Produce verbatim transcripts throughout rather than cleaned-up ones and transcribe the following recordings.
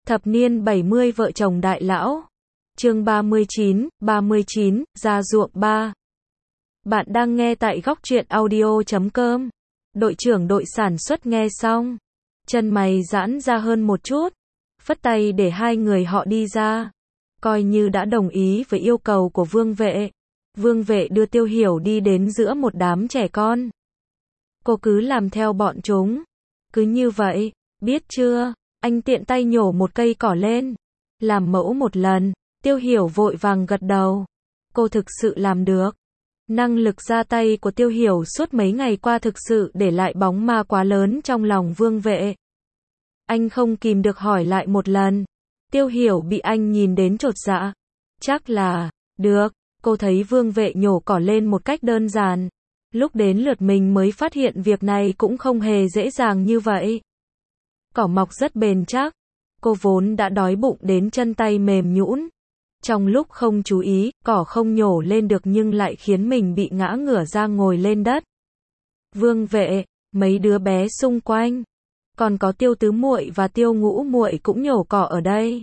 Thập niên bảy mươi vợ chồng đại lão. Chương ba mươi chín, ba mươi chín, ra ruộng ba. Bạn đang nghe tại góc truyện audio chấm com. Đội trưởng đội sản xuất nghe xong, chân mày giãn ra hơn một chút, phất tay để hai người họ đi ra, coi như đã đồng ý với yêu cầu của Vương Vệ. Vương Vệ đưa Tiêu Hiểu đi đến giữa một đám trẻ con. Cô cứ làm theo bọn chúng. Cứ như vậy, biết chưa? Anh tiện tay nhổ một cây cỏ lên, làm mẫu một lần. Tiêu Hiểu vội vàng gật đầu. Cô thực sự làm được. Năng lực ra tay của Tiêu Hiểu suốt mấy ngày qua thực sự để lại bóng ma quá lớn trong lòng Vương Vệ. Anh không kìm được hỏi lại một lần. Tiêu Hiểu bị anh nhìn đến chột dạ. Chắc là, được, cô thấy Vương Vệ nhổ cỏ lên một cách đơn giản. Lúc đến lượt mình mới phát hiện việc này cũng không hề dễ dàng như vậy. Cỏ mọc rất bền chắc. Cô vốn đã đói bụng đến chân tay mềm nhũn. Trong lúc không chú ý, cỏ không nhổ lên được nhưng lại khiến mình bị ngã ngửa ra ngồi lên đất. Vương Vệ, mấy đứa bé xung quanh, còn có Tiêu Tứ muội và Tiêu Ngũ muội cũng nhổ cỏ ở đây.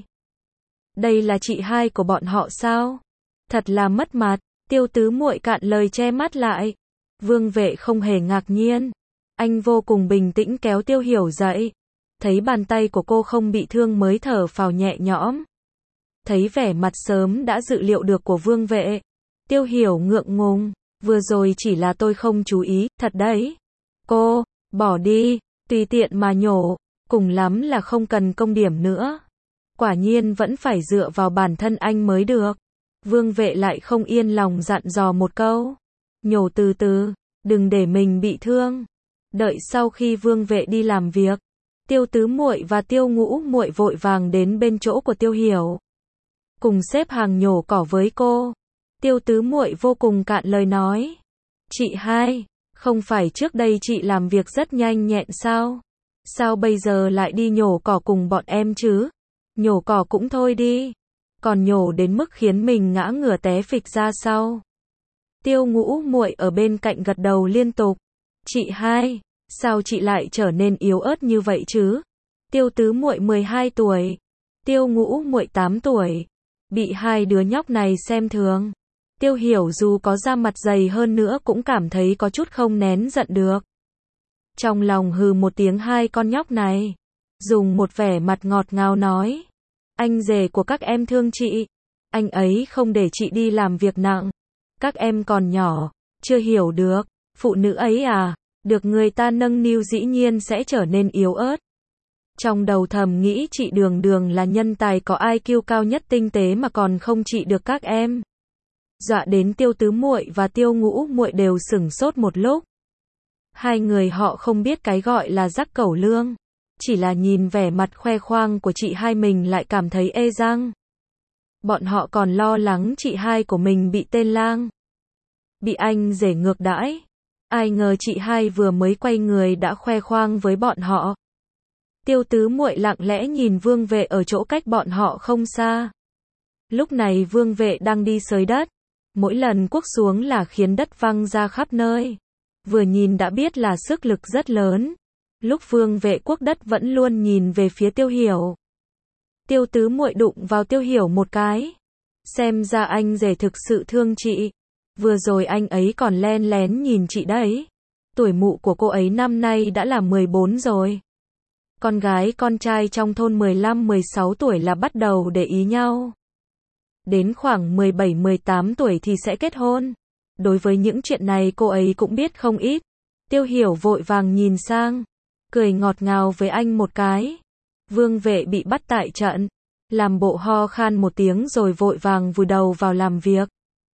Đây là chị hai của bọn họ sao? Thật là mất mặt. Tiêu Tứ muội cạn lời che mắt lại. Vương Vệ không hề ngạc nhiên. Anh vô cùng bình tĩnh kéo Tiêu Hiểu dậy. Thấy bàn tay của cô không bị thương mới thở phào nhẹ nhõm. Thấy vẻ mặt sớm đã dự liệu được của Vương Vệ, Tiêu Hiểu ngượng ngùng. Vừa rồi chỉ là tôi không chú ý, thật đấy. Cô, bỏ đi, tùy tiện mà nhổ, cùng lắm là không cần công điểm nữa. Quả nhiên vẫn phải dựa vào bản thân anh mới được. Vương Vệ lại không yên lòng dặn dò một câu. Nhổ từ từ, đừng để mình bị thương. Đợi sau khi Vương Vệ đi làm việc, Tiêu Tứ muội và Tiêu Ngũ muội vội vàng đến bên chỗ của Tiêu Hiểu, cùng xếp hàng nhổ cỏ với cô. Tiêu Tứ muội vô cùng cạn lời nói. Chị hai, không phải trước đây chị làm việc rất nhanh nhẹn sao? Sao bây giờ lại đi nhổ cỏ cùng bọn em chứ? Nhổ cỏ cũng thôi đi, còn nhổ đến mức khiến mình ngã ngửa té phịch ra sau. Tiêu Ngũ muội ở bên cạnh gật đầu liên tục. Chị hai, sao chị lại trở nên yếu ớt như vậy chứ? Tiêu Tứ muội mười hai tuổi, Tiêu Ngũ muội tám tuổi. Bị hai đứa nhóc này xem thường. Tiêu Hiểu dù có da mặt dày hơn nữa cũng cảm thấy có chút không nén giận được. Trong lòng hừ một tiếng hai con nhóc này, dùng một vẻ mặt ngọt ngào nói. Anh rể của các em thương chị. Anh ấy không để chị đi làm việc nặng. Các em còn nhỏ, chưa hiểu được. Phụ nữ ấy à, được người ta nâng niu dĩ nhiên sẽ trở nên yếu ớt. Trong đầu thầm nghĩ chị Đường Đường là nhân tài có i kiu cao nhất tinh tế mà còn không trị được các em. Dọa đến Tiêu Tứ muội và Tiêu Ngũ muội đều sửng sốt một lúc. Hai người họ không biết cái gọi là rắc cẩu lương, chỉ là nhìn vẻ mặt khoe khoang của chị hai mình lại cảm thấy ê răng. Bọn họ còn lo lắng chị hai của mình bị tên lang, bị anh rể ngược đãi. Ai ngờ chị hai vừa mới quay người đã khoe khoang với bọn họ. Tiêu Tứ muội lặng lẽ nhìn Vương Vệ ở chỗ cách bọn họ không xa. Lúc này Vương Vệ đang đi xới đất. Mỗi lần cuốc xuống là khiến đất văng ra khắp nơi. Vừa nhìn đã biết là sức lực rất lớn. Lúc Vương Vệ cuốc đất vẫn luôn nhìn về phía Tiêu Hiểu. Tiêu Tứ muội đụng vào Tiêu Hiểu một cái. Xem ra anh rể thực sự thương chị. Vừa rồi anh ấy còn len lén nhìn chị đấy. Tuổi mụ của cô ấy năm nay đã là mười bốn rồi. Con gái con trai trong thôn mười lăm mười sáu tuổi là bắt đầu để ý nhau. Đến khoảng mười bảy mười tám tuổi thì sẽ kết hôn. Đối với những chuyện này cô ấy cũng biết không ít. Tiêu Hiểu vội vàng nhìn sang, cười ngọt ngào với anh một cái. Vương Vệ bị bắt tại trận, làm bộ ho khan một tiếng rồi vội vàng vùi đầu vào làm việc.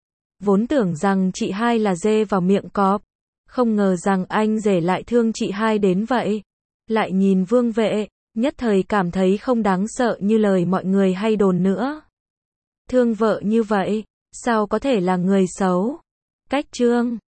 Vốn tưởng rằng chị hai là dê vào miệng cọp, không ngờ rằng anh rể lại thương chị hai đến vậy. Lại nhìn Vương Vệ, nhất thời cảm thấy không đáng sợ như lời mọi người hay đồn nữa. Thương vợ như vậy, sao có thể là người xấu? Cách chương